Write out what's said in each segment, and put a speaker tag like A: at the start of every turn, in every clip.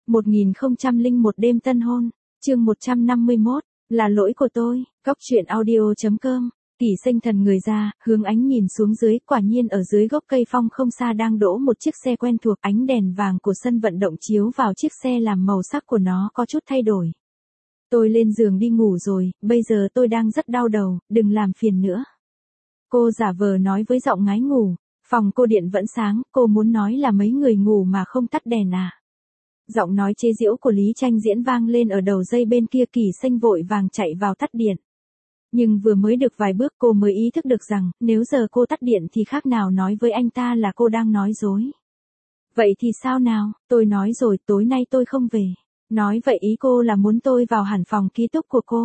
A: 1001 đêm tân hôn, chương 151, là lỗi của tôi, Cóc truyện audio.com. Kỷ Sinh thần người ra, hướng ánh nhìn xuống dưới, quả nhiên ở dưới gốc cây phong không xa đang đỗ một chiếc xe quen thuộc, ánh đèn vàng của sân vận động chiếu vào chiếc xe làm màu sắc của nó có chút thay đổi. Tôi lên giường đi ngủ rồi, bây giờ tôi đang rất đau đầu, đừng làm phiền nữa. Cô giả vờ nói với giọng ngái ngủ, phòng cô điện vẫn sáng, cô muốn nói là mấy người ngủ mà không tắt đèn à. Giọng nói chế giễu của Lý Tranh Diễn vang lên ở đầu dây bên kia. Kỷ Sinh vội vàng chạy vào tắt điện. Nhưng vừa mới được vài bước cô mới ý thức được rằng, nếu giờ cô tắt điện thì khác nào nói với anh ta là cô đang nói dối. Vậy thì sao nào, tôi nói rồi tối nay tôi không về. Nói vậy ý cô là muốn tôi vào hẳn phòng ký túc của cô.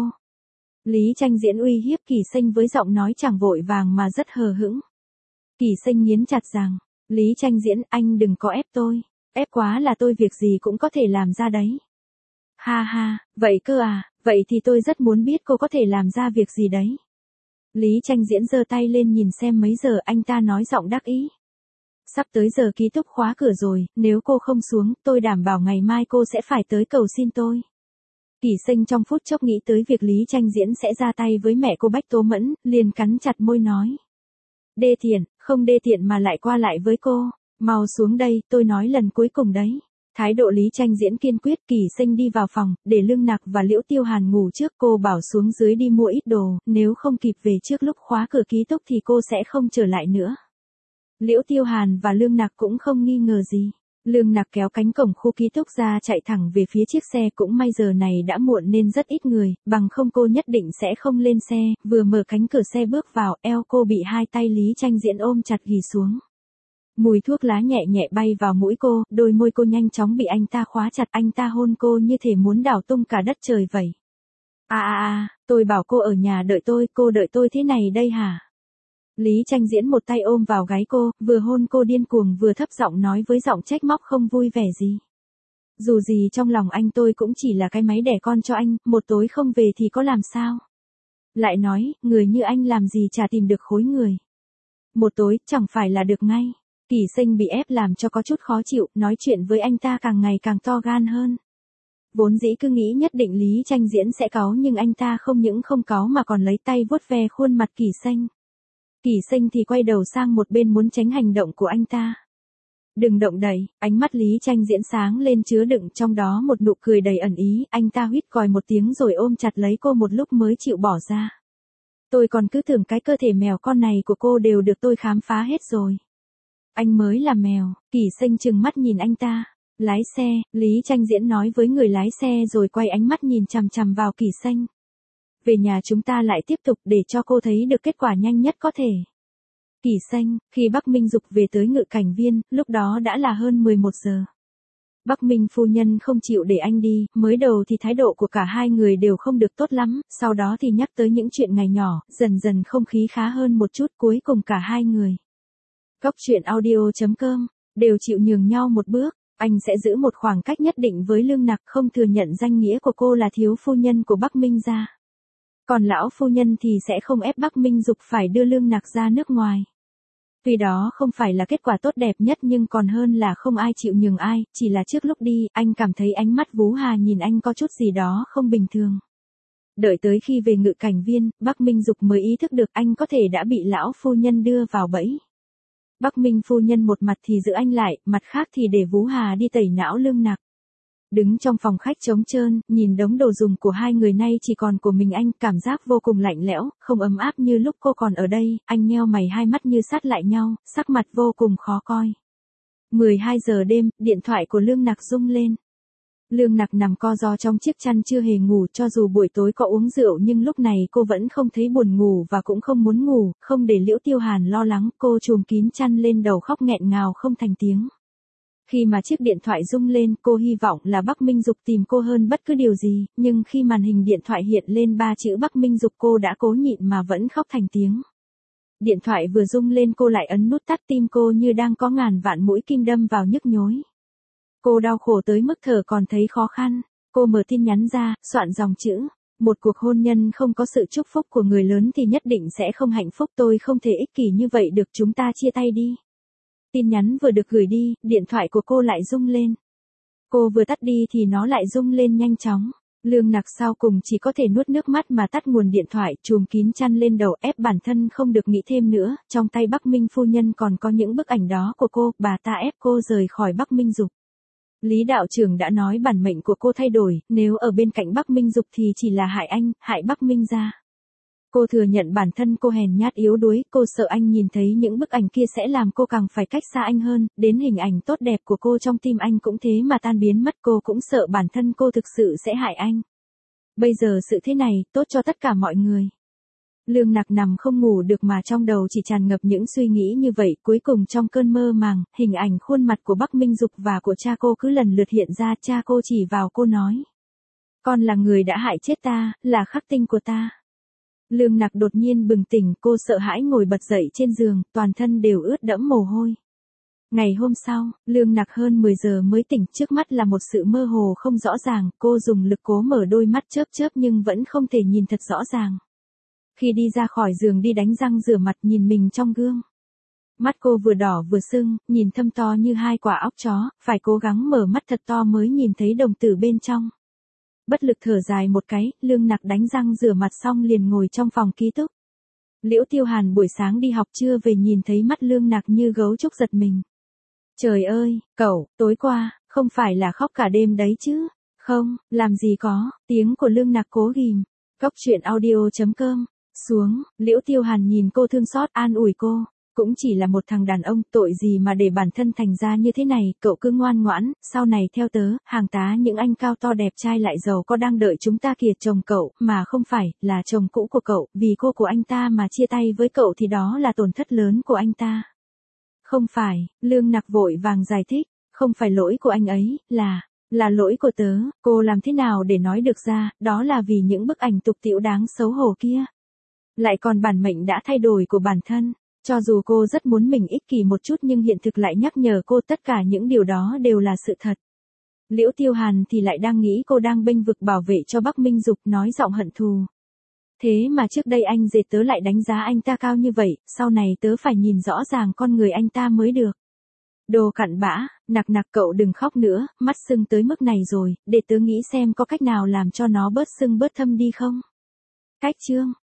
A: Lý Tranh Diễn uy hiếp Kỷ Sinh với giọng nói chẳng vội vàng mà rất hờ hững. Kỷ Sinh nghiến chặt rằng, Lý Tranh Diễn anh đừng có ép tôi. Ép quá là tôi việc gì cũng có thể làm ra đấy. Ha ha, vậy cơ à, vậy thì tôi rất muốn biết cô có thể làm ra việc gì đấy. Lý Tranh Diễn giơ tay lên nhìn xem mấy giờ, anh ta nói giọng đắc ý. Sắp tới giờ ký túc khóa cửa rồi, nếu cô không xuống, tôi đảm bảo ngày mai cô sẽ phải tới cầu xin tôi. Kỷ Sinh trong phút chốc nghĩ tới việc Lý Tranh Diễn sẽ ra tay với mẹ cô Bách Tố Mẫn, liền cắn chặt môi nói. Đê tiện, không đê tiện mà lại qua lại với cô. Mau xuống đây, tôi nói lần cuối cùng đấy. Thái độ Lý Tranh Diễn kiên quyết. Kỷ Sinh đi vào phòng, để Lương Nặc và Liễu Tiêu Hàn ngủ trước. Cô bảo xuống dưới đi mua ít đồ, nếu không kịp về trước lúc khóa cửa ký túc thì cô sẽ không trở lại nữa. Liễu Tiêu Hàn và Lương Nặc cũng không nghi ngờ gì. Lương Nặc kéo cánh cổng khu ký túc ra chạy thẳng về phía chiếc xe, cũng may giờ này đã muộn nên rất ít người, bằng không cô nhất định sẽ không lên xe. Vừa mở cánh cửa xe bước vào, eo cô bị hai tay Lý Tranh Diễn ôm chặt ghì xuống. Mùi thuốc lá nhẹ nhẹ bay vào mũi cô, đôi môi cô nhanh chóng bị anh ta khóa chặt, anh ta hôn cô như thể muốn đảo tung cả đất trời vậy. Tôi bảo cô ở nhà đợi tôi, cô đợi tôi thế này đây hả? Lý Tranh Diễn một tay ôm vào gáy cô, vừa hôn cô điên cuồng vừa thấp giọng nói với giọng trách móc không vui vẻ gì. Dù gì trong lòng anh tôi cũng chỉ là cái máy đẻ con cho anh, một tối không về thì có làm sao? Lại nói, người như anh làm gì chả tìm được khối người. Một tối, chẳng phải là được ngay. Kỷ Sinh bị ép làm cho có chút khó chịu, nói chuyện với anh ta càng ngày càng to gan hơn. Vốn dĩ cứ nghĩ nhất định Lý Tranh Diễn sẽ cáu, nhưng anh ta không những không cáu mà còn lấy tay vuốt ve khuôn mặt Kỷ Sinh. Kỷ Sinh thì quay đầu sang một bên muốn tránh hành động của anh ta. Đừng động đậy, ánh mắt Lý Tranh Diễn sáng lên chứa đựng trong đó một nụ cười đầy ẩn ý, anh ta huýt còi một tiếng rồi ôm chặt lấy cô một lúc mới chịu bỏ ra. Tôi còn cứ tưởng cái cơ thể mèo con này của cô đều được tôi khám phá hết rồi. Anh mới là mèo. Kỷ Sinh trừng mắt nhìn anh ta. Lái xe, Lý Tranh Diễn nói với người lái xe rồi quay ánh mắt nhìn chằm chằm vào Kỷ Sinh. Về nhà chúng ta lại tiếp tục để cho cô thấy được kết quả nhanh nhất có thể. Kỷ Sinh, khi Bắc Minh Dục về tới Ngự Cảnh Viên, lúc đó đã là hơn 11 giờ. Bắc Minh phu nhân không chịu để anh đi, mới đầu thì thái độ của cả hai người đều không được tốt lắm, sau đó thì nhắc tới những chuyện ngày nhỏ, dần dần không khí khá hơn một chút, cuối cùng cả hai người. Cóc truyện audio.com, đều chịu nhường nhau một bước, anh sẽ giữ một khoảng cách nhất định với Lương Nặc, không thừa nhận danh nghĩa của cô là thiếu phu nhân của Bắc Minh gia. Còn lão phu nhân thì sẽ không ép Bắc Minh Dục phải đưa Lương Nặc ra nước ngoài. Tuy đó không phải là kết quả tốt đẹp nhất nhưng còn hơn là không ai chịu nhường ai, chỉ là trước lúc đi, anh cảm thấy ánh mắt Vú Hà nhìn anh có chút gì đó không bình thường. Đợi tới khi về Ngự Cảnh Viên, Bắc Minh Dục mới ý thức được anh có thể đã bị lão phu nhân đưa vào bẫy. Bắc Minh phu nhân một mặt thì giữ anh lại, mặt khác thì để Vú Hà đi tẩy não Lương Nặc. Đứng trong phòng khách trống trơn, nhìn đống đồ dùng của hai người nay chỉ còn của mình anh, cảm giác vô cùng lạnh lẽo, không ấm áp như lúc cô còn ở đây, anh nheo mày hai mắt như sát lại nhau, sắc mặt vô cùng khó coi. 12 giờ đêm, điện thoại của Lương Nặc rung lên. Lương Nặc nằm co ro trong chiếc chăn chưa hề ngủ, cho dù buổi tối có uống rượu nhưng lúc này cô vẫn không thấy buồn ngủ và cũng không muốn ngủ, không để Liễu Tiêu Hàn lo lắng, cô trùm kín chăn lên đầu khóc nghẹn ngào không thành tiếng. Khi mà chiếc điện thoại rung lên, cô hy vọng là Bắc Minh Dục tìm cô hơn bất cứ điều gì, nhưng khi màn hình điện thoại hiện lên 3 chữ Bắc Minh Dục cô đã cố nhịn mà vẫn khóc thành tiếng. Điện thoại vừa rung lên cô lại ấn nút tắt, tim cô như đang có ngàn vạn mũi kim đâm vào nhức nhối. Cô đau khổ tới mức thở còn thấy khó khăn. Cô mở tin nhắn ra, soạn dòng chữ. Một cuộc hôn nhân không có sự chúc phúc của người lớn thì nhất định sẽ không hạnh phúc, tôi không thể ích kỷ như vậy được, chúng ta chia tay đi. Tin nhắn vừa được gửi đi, điện thoại của cô lại rung lên. Cô vừa tắt đi thì nó lại rung lên nhanh chóng. Lương Nặc sau cùng chỉ có thể nuốt nước mắt mà tắt nguồn điện thoại, chùm kín chăn lên đầu, ép bản thân không được nghĩ thêm nữa. Trong tay Bắc Minh phu nhân còn có những bức ảnh đó của cô, bà ta ép cô rời khỏi Bắc Minh Dục. Lý đạo trưởng đã nói bản mệnh của cô thay đổi, nếu ở bên cạnh Bắc Minh Dục thì chỉ là hại anh, hại Bắc Minh gia. Cô thừa nhận bản thân cô hèn nhát yếu đuối, cô sợ anh nhìn thấy những bức ảnh kia sẽ làm cô càng phải cách xa anh hơn, đến hình ảnh tốt đẹp của cô trong tim anh cũng thế mà tan biến mất, cô cũng sợ bản thân cô thực sự sẽ hại anh. Bây giờ sự thế này, tốt cho tất cả mọi người. Lương Nặc nằm không ngủ được mà trong đầu chỉ tràn ngập những suy nghĩ như vậy, cuối cùng trong cơn mơ màng, hình ảnh khuôn mặt của Bắc Minh Dục và của cha cô cứ lần lượt hiện ra, cha cô chỉ vào cô nói. Con là người đã hại chết ta, là khắc tinh của ta. Lương Nặc đột nhiên bừng tỉnh, cô sợ hãi ngồi bật dậy trên giường, toàn thân đều ướt đẫm mồ hôi. Ngày hôm sau, Lương Nặc hơn 10 giờ mới tỉnh, trước mắt là một sự mơ hồ không rõ ràng, cô dùng lực cố mở đôi mắt chớp chớp nhưng vẫn không thể nhìn thật rõ ràng. Khi đi ra khỏi giường đi đánh răng rửa mặt nhìn mình trong gương. Mắt cô vừa đỏ vừa sưng, nhìn thâm to như hai quả óc chó, phải cố gắng mở mắt thật to mới nhìn thấy đồng tử bên trong. Bất lực thở dài một cái, Lương Nặc đánh răng rửa mặt xong liền ngồi trong phòng ký túc. Liễu Tiêu Hàn buổi sáng đi học trưa về nhìn thấy mắt Lương Nặc như gấu trúc giật mình. Trời ơi, cậu, tối qua, không phải là khóc cả đêm đấy chứ? Không, làm gì có, tiếng của Lương Nặc cố ghim. Cóc truyện audio.com. Xuống, Liễu Tiêu Hàn nhìn cô thương xót an ủi cô. Cũng chỉ là một thằng đàn ông, tội gì mà để bản thân thành ra như thế này, cậu cứ ngoan ngoãn, sau này theo tớ, hàng tá những anh cao to đẹp trai lại giàu có đang đợi chúng ta kìa, chồng cậu, mà không phải, là chồng cũ của cậu, vì cô của anh ta mà chia tay với cậu thì đó là tổn thất lớn của anh ta. Không phải, Lương Nặc vội vàng giải thích, không phải lỗi của anh ấy, là lỗi của tớ, cô làm thế nào để nói được ra, đó là vì những bức ảnh tục tĩu đáng xấu hổ kia. Lại còn bản mệnh đã thay đổi của bản thân. Cho dù cô rất muốn mình ích kỷ một chút nhưng hiện thực lại nhắc nhở cô tất cả những điều đó đều là sự thật. Liễu Tiêu Hàn thì lại đang nghĩ cô đang bênh vực bảo vệ cho Bắc Minh Dục, nói giọng hận thù. Thế mà trước đây anh dệt tớ lại đánh giá anh ta cao như vậy, sau này tớ phải nhìn rõ ràng con người anh ta mới được. Đồ cặn bã, Nặc Nặc cậu đừng khóc nữa, mắt sưng tới mức này rồi, để tớ nghĩ xem có cách nào làm cho nó bớt sưng bớt thâm đi không. Cách chương